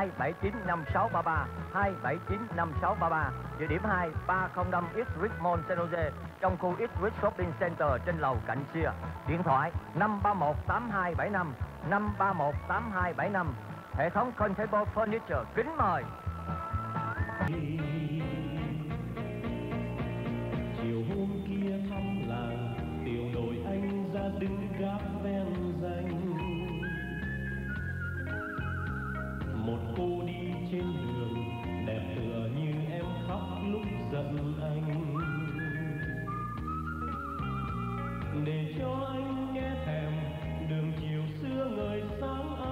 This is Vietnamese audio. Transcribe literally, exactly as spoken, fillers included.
hai bảy chín năm sáu ba ba, hai bảy chín năm sáu ba ba. Địa điểm hai, ba không năm East Richmond, San Jose, trong khu East Ridge Shopping Center trên lầu cạnh Sia. Điện thoại năm ba một tám hai bảy năm, năm ba một tám hai bảy năm. Hệ thống Contable Furniture kính mời. Chiều hôm kia thăm làng, tiểu đội anh ra đứng gác ven danh. Một cô đi trên đường, đẹp tựa như em khóc lúc giận anh. Để cho anh nghe thèm đường chiều xưa ngời sáng